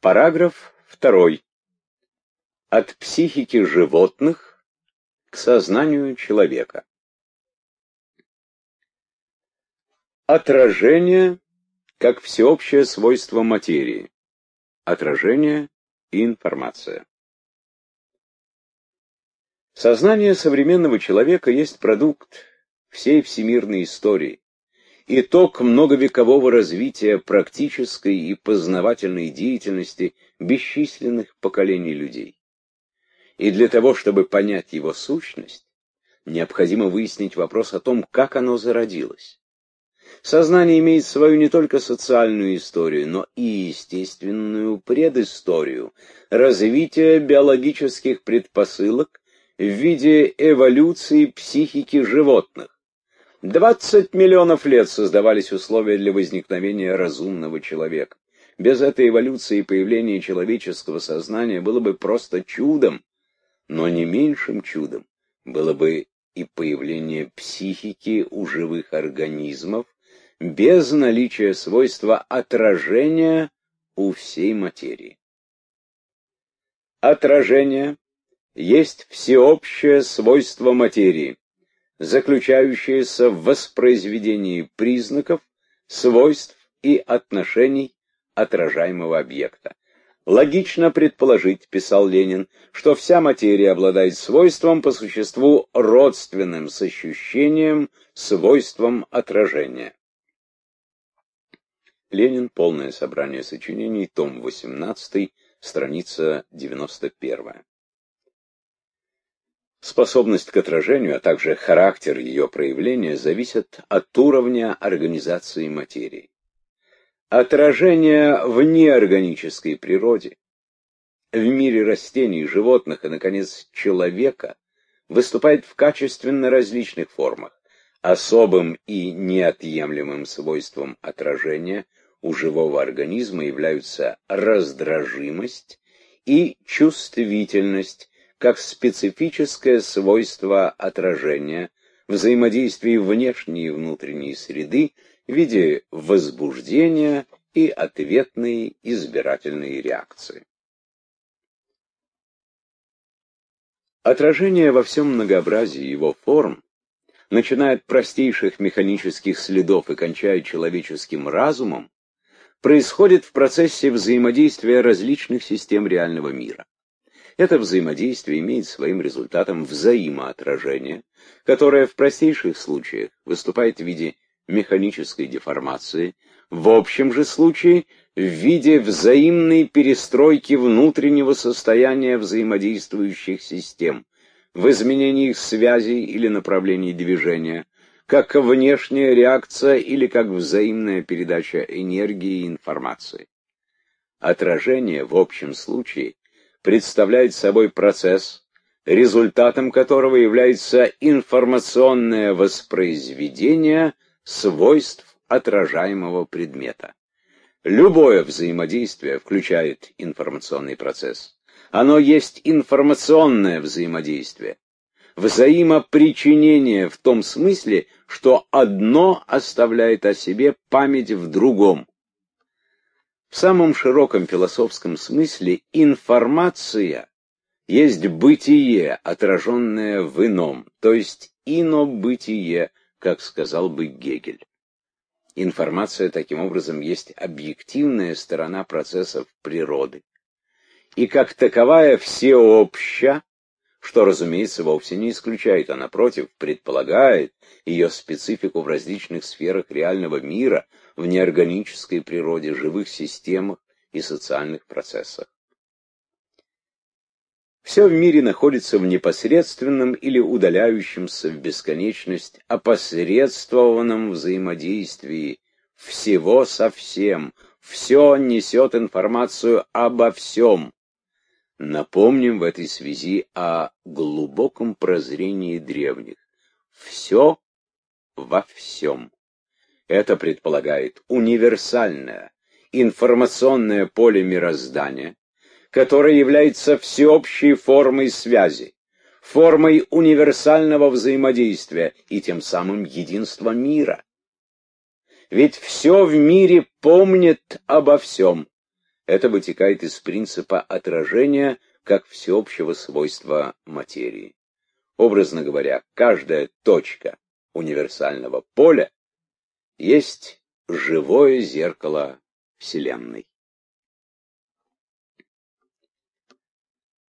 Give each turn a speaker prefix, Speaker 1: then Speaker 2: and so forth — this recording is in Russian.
Speaker 1: Параграф 2. От психики животных к сознанию человека. Отражение как всеобщее свойство материи. Отражение и информация. Сознание современного человека есть продукт всей всемирной истории, итог многовекового развития практической и познавательной деятельности бесчисленных поколений людей. И для того, чтобы понять его сущность, необходимо выяснить вопрос о том, как оно зародилось. Сознание имеет свою не только социальную историю, но и естественную предысторию, развитие биологических предпосылок в виде эволюции психики животных. 20 миллионов лет создавались условия для возникновения разумного человека. Без этой эволюции появление человеческого сознания было бы просто чудом, но не меньшим чудом было бы и появление психики у живых организмов без наличия свойства отражения у всей материи. Отражение есть всеобщее свойство материи, заключающееся в воспроизведении признаков, свойств и отношений отражаемого объекта. Логично предположить, писал Ленин, что вся материя обладает свойством по существу родственным с ощущением, свойством отражения. Ленин. Полное собрание сочинений. Том 18. Страница 91. Способность к отражению, а также характер ее проявления зависят от уровня организации материи. Отражение в неорганической природе, в мире растений, животных и, наконец, человека выступает в качественно различных формах. Особым и неотъемлемым свойством отражения у живого организма являются раздражимость и чувствительность, как специфическое свойство отражения, взаимодействия внешней и внутренней среды в виде возбуждения и ответной избирательной реакции. Отражение во всем многообразии его форм, начиная от простейших механических следов и кончая человеческим разумом, происходит в процессе взаимодействия различных систем реального мира. Это взаимодействие имеет своим результатом взаимоотражение, которое в простейших случаях выступает в виде механической деформации, в общем же случае в виде взаимной перестройки внутреннего состояния взаимодействующих систем, в изменении их связей или направлений движения, как внешняя реакция или как взаимная передача энергии и информации. Отражение в общем случае представляет собой процесс, результатом которого является информационное воспроизведение свойств отражаемого предмета. Любое взаимодействие включает информационный процесс. Оно есть информационное взаимодействие. Взаимопричинение в том смысле, что одно оставляет о себе память в другом. В самом широком философском смысле информация есть бытие, отраженное в ином, то есть инобытие, как сказал бы Гегель. Информация, таким образом, есть объективная сторона процессов природы. И как таковая всеобща, что, разумеется, вовсе не исключает, а напротив, предполагает ее специфику в различных сферах реального мира, в неорганической природе, живых системах и социальных процессах. Все в мире находится в непосредственном или удаляющемся в бесконечность опосредствованном взаимодействии всего со всем. Все несет информацию обо всем. Напомним в этой связи о глубоком прозрении древних. Все во всем. Это предполагает универсальное информационное поле мироздания, которое является всеобщей формой связи, формой универсального взаимодействия и тем самым единства мира. Ведь все в мире помнит обо всем. Это вытекает из принципа отражения как всеобщего свойства материи. Образно говоря, каждая точка универсального поля есть живое зеркало Вселенной.